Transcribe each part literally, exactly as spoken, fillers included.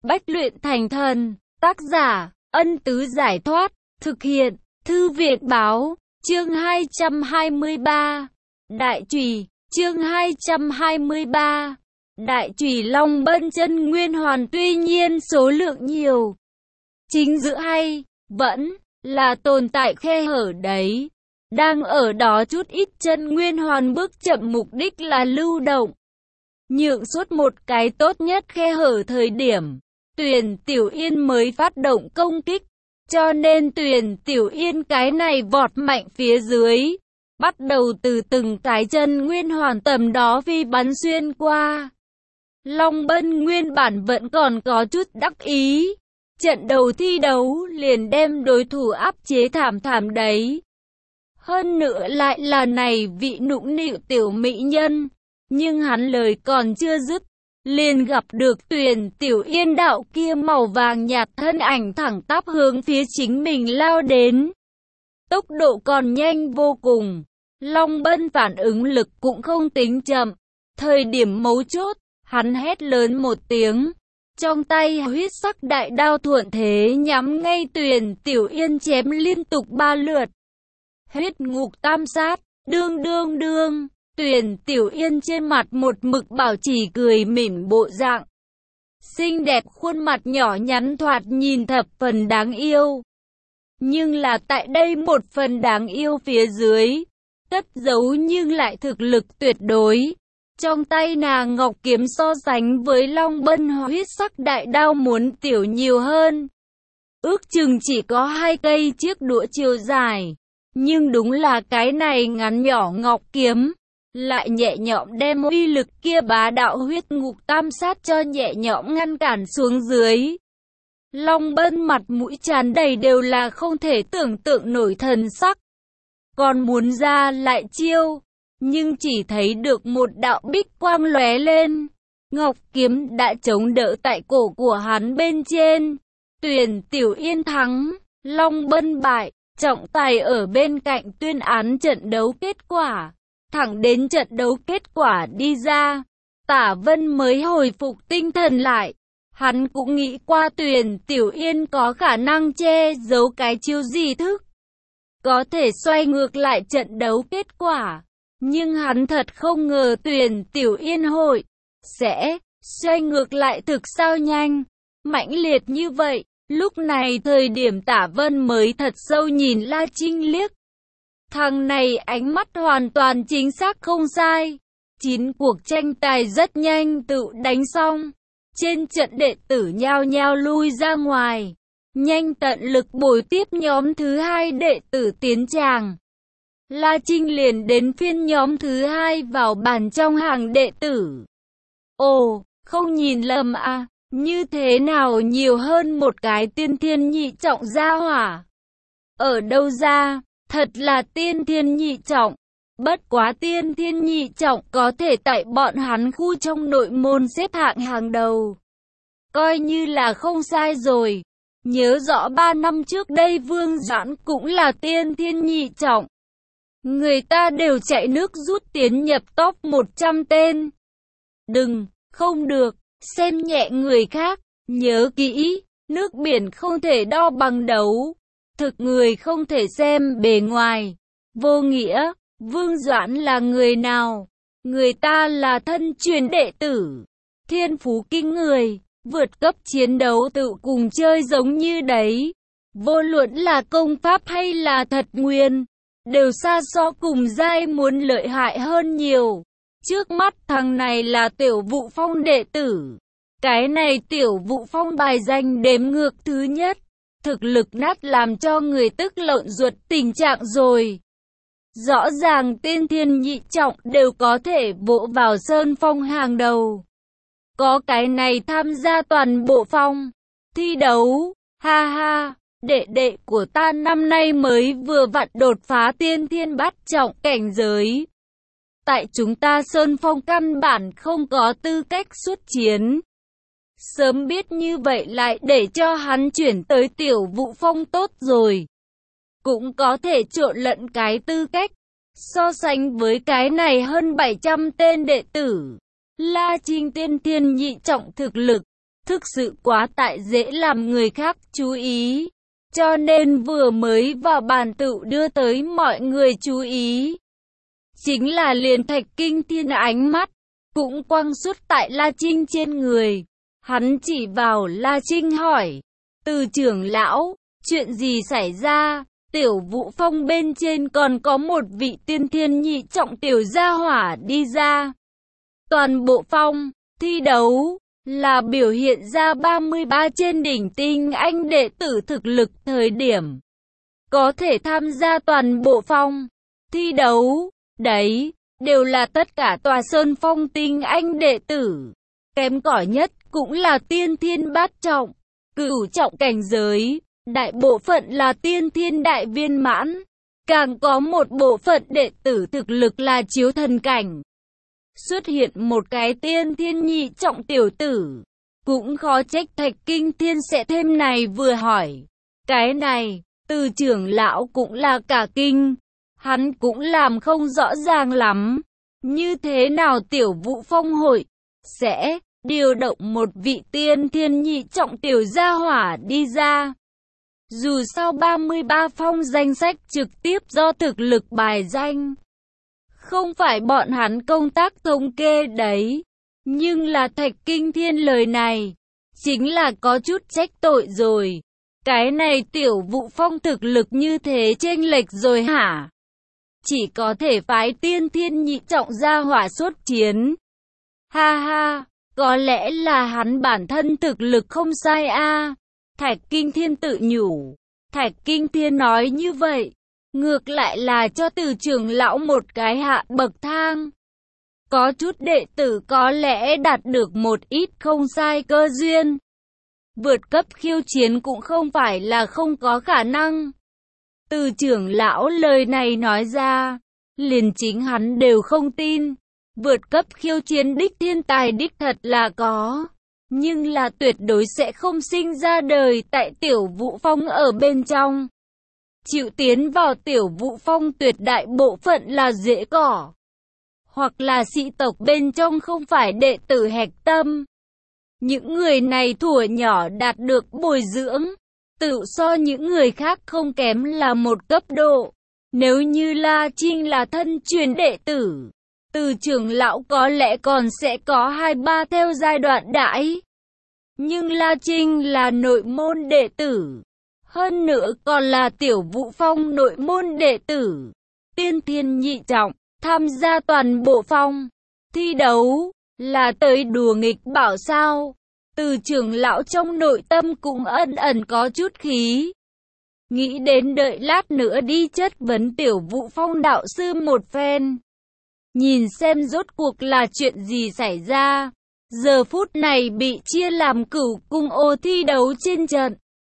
Bách luyện thành thần. Tác giả, Ân Tứ Giải Thoát. Thực hiện, Thư viện Báo. Chương hai trăm hai mươi ba. Đại Chùy. Chương hai trăm hai mươi ba. Đại Chùy Long Bân chân nguyên hoàn tuy nhiên số lượng nhiều. Chính giữa hay, vẫn là tồn tại khe hở đấy. Đang ở đó chút ít chân nguyên hoàn bước chậm, mục đích là lưu động. Nhượng suốt một cái tốt nhất khe hở thời điểm. Tuyền Tiểu Yên mới phát động công kích. Cho nên Tuyền Tiểu Yên cái này vọt mạnh phía dưới. Bắt đầu từ từng cái chân nguyên hoàn tầm đó vi bắn xuyên qua. Long Bân nguyên bản vẫn còn có chút đắc ý. Trận đầu thi đấu liền đem đối thủ áp chế thảm thảm đấy. Hơn nữa lại là này vị nũng nịu tiểu mỹ nhân. Nhưng hắn lời còn chưa dứt, liền gặp được Tuyền Tiểu Yên đạo kia màu vàng nhạt thân ảnh thẳng tắp hướng phía chính mình lao đến. Tốc độ còn nhanh vô cùng. Long Bân phản ứng lực cũng không tính chậm. Thời điểm mấu chốt, hắn hét lớn một tiếng. Trong tay huyết sắc đại đao thuận thế nhắm ngay Tuyền Tiểu Yên chém liên tục ba lượt. Huyết ngục tam sát, đương đương đương. Tuyền Tiểu Yên trên mặt một mực bảo trì cười mỉm bộ dạng. Xinh đẹp khuôn mặt nhỏ nhắn thoạt nhìn thập phần đáng yêu. Nhưng là tại đây một phần đáng yêu phía dưới, cất giấu nhưng lại thực lực tuyệt đối. Trong tay nàng ngọc kiếm so sánh với Long Bân huyết sắc đại đao muốn tiểu nhiều hơn. Ước chừng chỉ có hai cây chiếc đũa chiều dài. Nhưng đúng là cái này ngắn nhỏ ngọc kiếm, lại nhẹ nhõm đem uy lực kia bá đạo huyết ngục tam sát cho nhẹ nhõm ngăn cản xuống dưới. Long Bân mặt mũi tràn đầy đều là không thể tưởng tượng nổi thần sắc. Còn muốn ra lại chiêu, nhưng chỉ thấy được một đạo bích quang lóe lên. Ngọc kiếm đã chống đỡ tại cổ của hắn bên trên. Tuyền Tiểu Yên thắng, Long Bân bại. Trọng tài ở bên cạnh tuyên án trận đấu kết quả. Thẳng đến trận đấu kết quả đi ra, Tả Vân mới hồi phục tinh thần lại. Hắn cũng nghĩ qua Tuyền Tiểu Yên có khả năng che giấu cái chiêu gì thức, có thể xoay ngược lại trận đấu kết quả. Nhưng hắn thật không ngờ Tuyền Tiểu Yên hội sẽ xoay ngược lại thực sao nhanh, mãnh liệt như vậy. Lúc này thời điểm Tả Vân mới thật sâu nhìn La Trinh liếc. Thằng này ánh mắt hoàn toàn chính xác không sai. Chín cuộc tranh tài rất nhanh tự đánh xong. Trên trận đệ tử nhao nhao lui ra ngoài. Nhanh tận lực bồi tiếp nhóm thứ hai đệ tử tiến tràng. La Trinh liền đến phiên nhóm thứ hai vào bàn trong hàng đệ tử. Ồ, không nhìn lầm à. Như thế nào nhiều hơn một cái tiên thiên nhị trọng gia hỏa? Ở đâu ra? Thật là tiên thiên nhị trọng. Bất quá tiên thiên nhị trọng có thể tại bọn hắn khu trong nội môn xếp hạng hàng đầu. Coi như là không sai rồi. Nhớ rõ ba năm trước đây Vương Doãn cũng là tiên thiên nhị trọng. Người ta đều chạy nước rút tiến nhập top một trăm tên. Đừng, không được. Xem nhẹ người khác, nhớ kỹ, nước biển không thể đo bằng đấu, thực người không thể xem bề ngoài. Vô nghĩa, Vương Doãn là người nào? Người ta là thân truyền đệ tử, thiên phú kinh người, vượt cấp chiến đấu tự cùng chơi giống như đấy. Vô luận là công pháp hay là thật nguyên, đều xa so cùng giai muốn lợi hại hơn nhiều. Trước mắt thằng này là Tiểu Vũ Phong đệ tử. Cái này Tiểu Vũ Phong bài danh đếm ngược thứ nhất. Thực lực nát làm cho người tức lợn ruột tình trạng rồi. Rõ ràng tiên thiên nhị trọng đều có thể vỗ vào sơn phong hàng đầu. Có cái này tham gia toàn bộ phong thi đấu. Ha ha, đệ đệ của ta năm nay mới vừa vặn đột phá tiên thiên bát trọng cảnh giới. Tại chúng ta Sơn Phong căn bản không có tư cách xuất chiến. Sớm biết như vậy lại để cho hắn chuyển tới Tiểu Vũ Phong tốt rồi. Cũng có thể trộn lẫn cái tư cách. So sánh với cái này hơn bảy trăm tên đệ tử. La Trinh tiên thiên nhị trọng thực lực. thực sự quá tại dễ làm người khác chú ý, cho nên vừa mới vào bàn tựu đưa tới mọi người chú ý. Chính là liền Thạch Kinh Thiên ánh mắt, cũng quăng suốt tại La Trinh trên người. Hắn chỉ vào La Trinh hỏi, Từ trưởng lão, chuyện gì xảy ra? Tiểu Vũ Phong bên trên còn có một vị tiên thiên nhị trọng tiểu gia hỏa đi ra. Toàn bộ phong, thi đấu, là biểu hiện ra ba mươi ba trên đỉnh tinh anh đệ tử thực lực thời điểm. Có thể tham gia toàn bộ phong, thi đấu, đấy, đều là tất cả tòa sơn phong tinh anh đệ tử. Kém cỏi nhất cũng là tiên thiên bát trọng, cửu trọng cảnh giới, đại bộ phận là tiên thiên đại viên mãn. Càng có một bộ phận đệ tử thực lực là chiếu thần cảnh. Xuất hiện một cái tiên thiên nhị trọng tiểu tử, cũng khó trách Thạch Kinh Thiên sẽ thêm này vừa hỏi. Cái này, Từ trưởng lão cũng là cả kinh, hắn cũng làm không rõ ràng lắm. Như thế nào Tiểu Vũ Phong hội sẽ điều động một vị tiên thiên nhị trọng tiểu gia hỏa đi ra? Dù sao ba mươi ba phong danh sách trực tiếp do thực lực bài danh, không phải bọn hắn công tác thống kê đấy. Nhưng là Thạch Kinh Thiên lời này, chính là có chút trách tội rồi. Cái này Tiểu Vũ Phong thực lực như thế chênh lệch rồi hả? Chỉ có thể phái tiên thiên nhị trọng gia hỏa xuất chiến. Ha ha, có lẽ là hắn bản thân thực lực không sai a. Thạch Kinh Thiên tự nhủ. Thạch Kinh Thiên nói như vậy, ngược lại là cho Từ trưởng lão một cái hạ bậc thang. Có chút đệ tử có lẽ đạt được một ít không sai cơ duyên. Vượt cấp khiêu chiến cũng không phải là không có khả năng. Từ trưởng lão lời này nói ra, liền chính hắn đều không tin. Vượt cấp khiêu chiến đích thiên tài đích thật là có, nhưng là tuyệt đối sẽ không sinh ra đời tại Tiểu Vũ Phong ở bên trong. Chịu tiến vào Tiểu Vũ Phong tuyệt đại bộ phận là rễ cỏ, hoặc là sĩ tộc bên trong không phải đệ tử hạch tâm. Những người này thuở nhỏ đạt được bồi dưỡng, tự so những người khác không kém là một cấp độ. Nếu như La Trinh là thân truyền đệ tử, Từ trưởng lão có lẽ còn sẽ có hai ba theo giai đoạn đãi. Nhưng La Trinh là nội môn đệ tử, hơn nữa còn là Tiểu Vũ Phong nội môn đệ tử, tiên thiên nhị trọng, tham gia toàn bộ phong thi đấu, là tới đùa nghịch bảo sao? Từ trưởng lão trong nội tâm cũng ẩn ẩn có chút khí. Nghĩ đến đợi lát nữa đi chất vấn Tiểu Vũ Phong đạo sư một phen, nhìn xem rốt cuộc là chuyện gì xảy ra. Giờ phút này bị chia làm cửu cung ô thi đấu trên trận.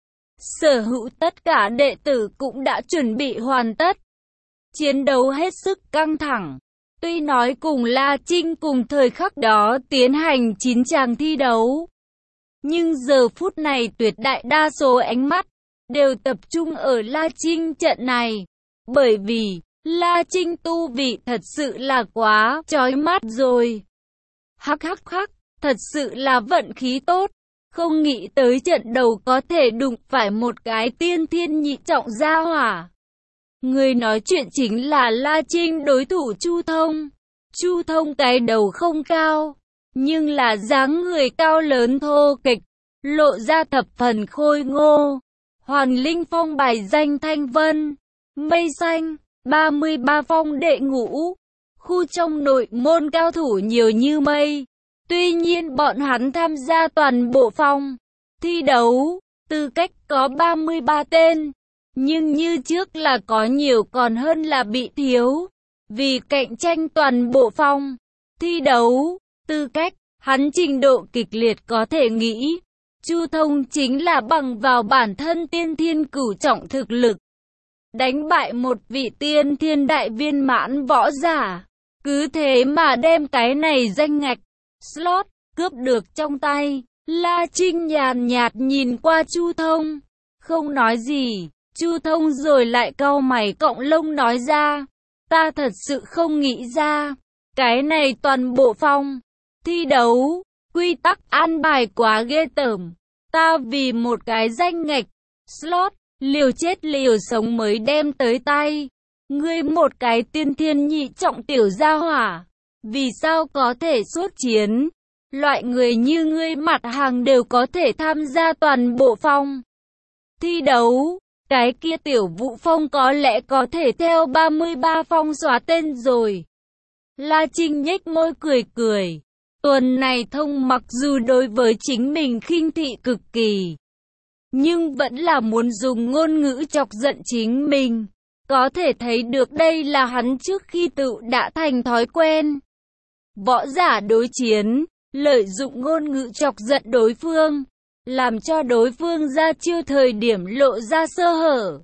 Sở hữu tất cả đệ tử cũng đã chuẩn bị hoàn tất. Chiến đấu hết sức căng thẳng. Tuy nói cùng La Trinh cùng thời khắc đó tiến hành chín tràng thi đấu, nhưng giờ phút này tuyệt đại đa số ánh mắt đều tập trung ở La Trinh trận này. Bởi vì La Trinh tu vị thật sự là quá chói mắt rồi. Hắc hắc hắc, thật sự là vận khí tốt. Không nghĩ tới trận đầu có thể đụng phải một cái tiên thiên nhị trọng gia hỏa. Người nói chuyện chính là La Trinh đối thủ Chu Thông. Chu Thông cái đầu không cao, nhưng là dáng người cao lớn thô kệch, lộ ra thập phần khôi ngô. Hoàn Linh Phong bài danh Thanh Vân, Mây Xanh, ba mươi ba phong đệ ngũ. Khu trong nội môn cao thủ nhiều như mây. Tuy nhiên bọn hắn tham gia toàn bộ phong thi đấu, tư cách có ba mươi ba tên. Nhưng như trước là có nhiều còn hơn là bị thiếu. Vì cạnh tranh toàn bộ phong thi đấu, tư cách, hắn trình độ kịch liệt có thể nghĩ. Chu Thông chính là bằng vào bản thân tiên thiên cửu trọng thực lực, đánh bại một vị tiên thiên đại viên mãn võ giả. Cứ thế mà đem cái này danh ngạch, slot, cướp được trong tay. La Trinh nhàn nhạt nhìn qua Chu Thông, không nói gì. Chu Thông rồi lại cau mày cọng lông nói ra, ta thật sự không nghĩ ra, cái này toàn bộ phong thi đấu, Quy tắc an bài quá ghê tởm. Ta vì một cái danh ngạch, slot, liều chết liều sống mới đem tới tay. Ngươi một cái tiên thiên nhị trọng tiểu gia hỏa. Vì sao có thể xuất chiến? Loại người như ngươi mặt hàng đều có thể tham gia toàn bộ phong thi đấu. Cái kia tiểu Vũ Phong có lẽ có thể theo ba mươi ba phong xóa tên rồi. La Trinh nhếch môi cười cười. Tuần này thông mặc dù đối với chính mình khinh thị cực kỳ, nhưng vẫn là muốn dùng ngôn ngữ chọc giận chính mình. Có thể thấy được đây là hắn trước khi tự đã thành thói quen. Võ giả đối chiến, lợi dụng ngôn ngữ chọc giận đối phương, làm cho đối phương ra chiêu thời điểm lộ ra sơ hở.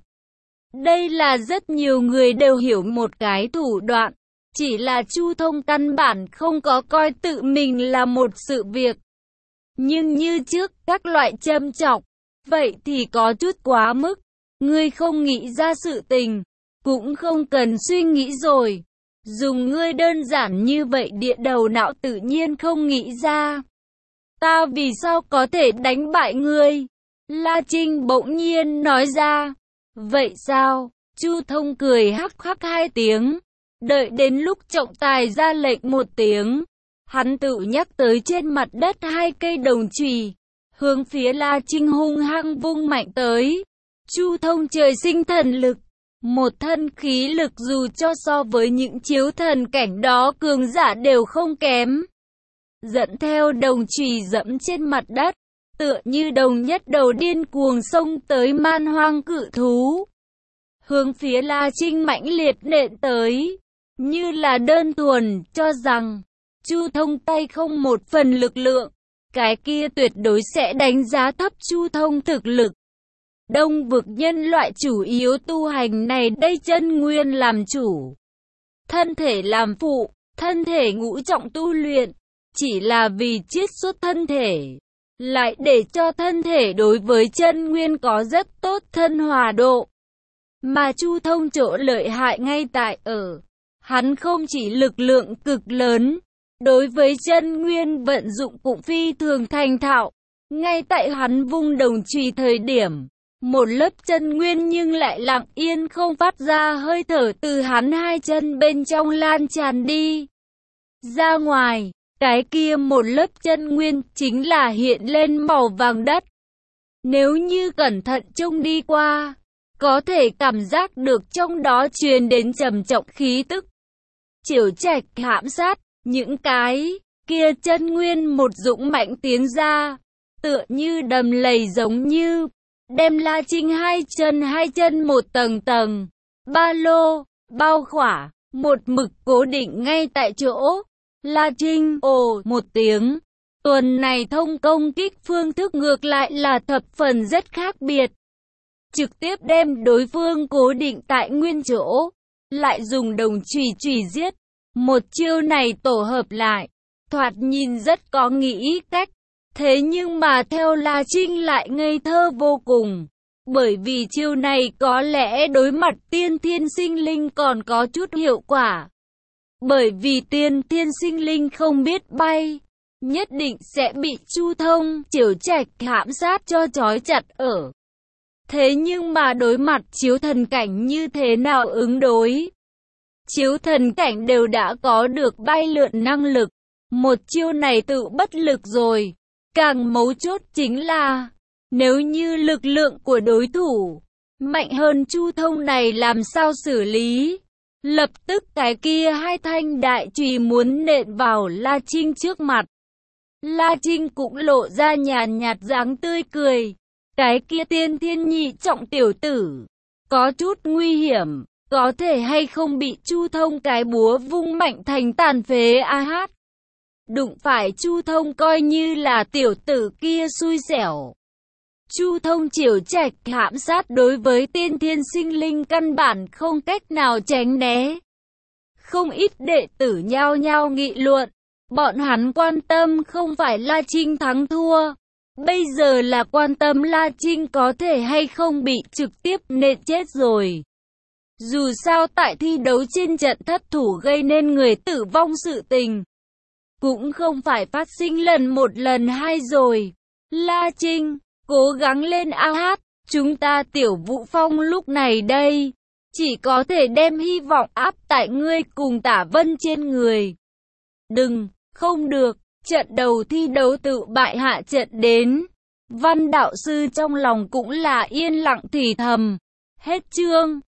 Đây là rất nhiều người đều hiểu một cái thủ đoạn, chỉ là Chu Thông căn bản không có coi tự mình là một sự việc. Nhưng như trước các loại châm chọc, vậy thì có chút quá mức. Ngươi không nghĩ ra sự tình, cũng không cần suy nghĩ rồi. Dùng ngươi đơn giản như vậy địa đầu não tự nhiên không nghĩ ra. Ta vì sao có thể đánh bại ngươi? La Trinh bỗng nhiên nói ra. Vậy sao? Chu Thông cười hắc hắc hai tiếng. Đợi đến lúc trọng tài ra lệnh một tiếng, hắn tự nhắc tới trên mặt đất hai cây đồng chùy, hướng phía La Trinh hung hăng vung mạnh tới. Chu Thông trời sinh thần lực, một thân khí lực dù cho so với những chiếu thần cảnh đó cường giả đều không kém. Dẫn theo đồng chùy dẫm trên mặt đất, tựa như đồng nhất đầu điên cuồng xông tới man hoang cự thú. Hướng phía La Trinh mãnh liệt nện tới, như là đơn thuần cho rằng Chu Thông tay không một phần lực lượng, cái kia tuyệt đối sẽ đánh giá thấp Chu Thông thực lực. Đông vực nhân loại chủ yếu tu hành này đây chân nguyên làm chủ, thân thể làm phụ, thân thể ngũ trọng tu luyện, chỉ là vì chiết xuất thân thể, lại để cho thân thể đối với chân nguyên có rất tốt thân hòa độ. Mà Chu Thông chỗ lợi hại ngay tại ở, hắn không chỉ lực lượng cực lớn, đối với chân nguyên vận dụng cũng phi thường thành thạo. Ngay tại hắn vung đồng chùy thời điểm, một lớp chân nguyên nhưng lại lặng yên không phát ra hơi thở từ hắn hai chân bên trong lan tràn đi ra ngoài. Cái kia một lớp chân nguyên chính là hiện lên màu vàng đất. Nếu như cẩn thận trông đi qua, có thể cảm giác được trong đó truyền đến trầm trọng khí tức. Chiểu Trạch hãm sát, những cái kia chân nguyên một dũng mạnh tiến ra, tựa như đầm lầy giống như đem La Trinh hai chân hai chân một tầng tầng ba lô bao khỏa, một mực cố định ngay tại chỗ. La Trinh ồ một tiếng. Tuần này thông công kích phương thức ngược lại là thập phần rất khác biệt, trực tiếp đem đối phương cố định tại nguyên chỗ, lại dùng đồng chùy chùy giết. Một chiêu này tổ hợp lại, thoạt nhìn rất có nghĩ cách. Thế nhưng mà theo La Trinh lại ngây thơ vô cùng. Bởi vì chiêu này có lẽ đối mặt tiên thiên sinh linh còn có chút hiệu quả. Bởi vì tiên thiên sinh linh không biết bay, nhất định sẽ bị Chu Thông, Chiểu Trạch hãm sát cho trói chặt ở. Thế nhưng mà đối mặt chiếu thần cảnh như thế nào ứng đối? Chiếu thần cảnh đều đã có được bay lượn năng lực. Một chiêu này tự bất lực rồi. Càng mấu chốt chính là, nếu như lực lượng của đối thủ mạnh hơn Chu Thông này làm sao xử lý? Lập tức cái kia hai thanh đại chùy muốn nện vào La Trinh trước mặt. La Trinh cũng lộ ra nhàn nhạt dáng tươi cười. Cái kia tiên thiên nhị trọng tiểu tử, có chút nguy hiểm, có thể hay không bị Chu Thông cái búa vung mạnh thành tàn phế a hát. Đụng phải Chu Thông coi như là tiểu tử kia xui xẻo. Chu Thông Chiểu Trạch hãm sát đối với tiên thiên sinh linh căn bản không cách nào tránh né. Không ít đệ tử nhao nhao nghị luận, bọn hắn quan tâm không phải La Trinh thắng thua, bây giờ là quan tâm La Trinh có thể hay không bị trực tiếp nện chết rồi. Dù sao tại thi đấu trên trận thất thủ gây nên người tử vong sự tình, cũng không phải phát sinh lần một lần hai rồi. La Trinh, cố gắng lên a hát, chúng ta Tiểu Vũ Phong lúc này đây, chỉ có thể đem hy vọng áp tại ngươi cùng Tả Vân trên người. Đừng, không được, trận đầu thi đấu tự bại hạ trận đến. Văn đạo sư trong lòng cũng là yên lặng thì thầm. Hết chương.